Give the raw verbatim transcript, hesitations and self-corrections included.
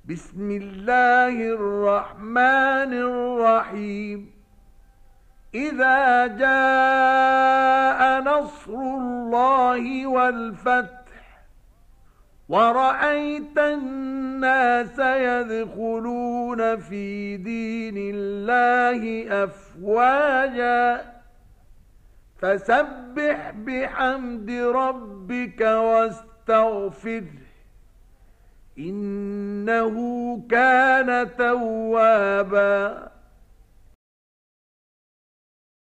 بسم الله الرحمن الرحيم إذا جاء نصر الله والفتح ورأيت الناس يدخلون في دين الله أفواجا فسبح بحمد ربك واستغفره إنه كان توابا.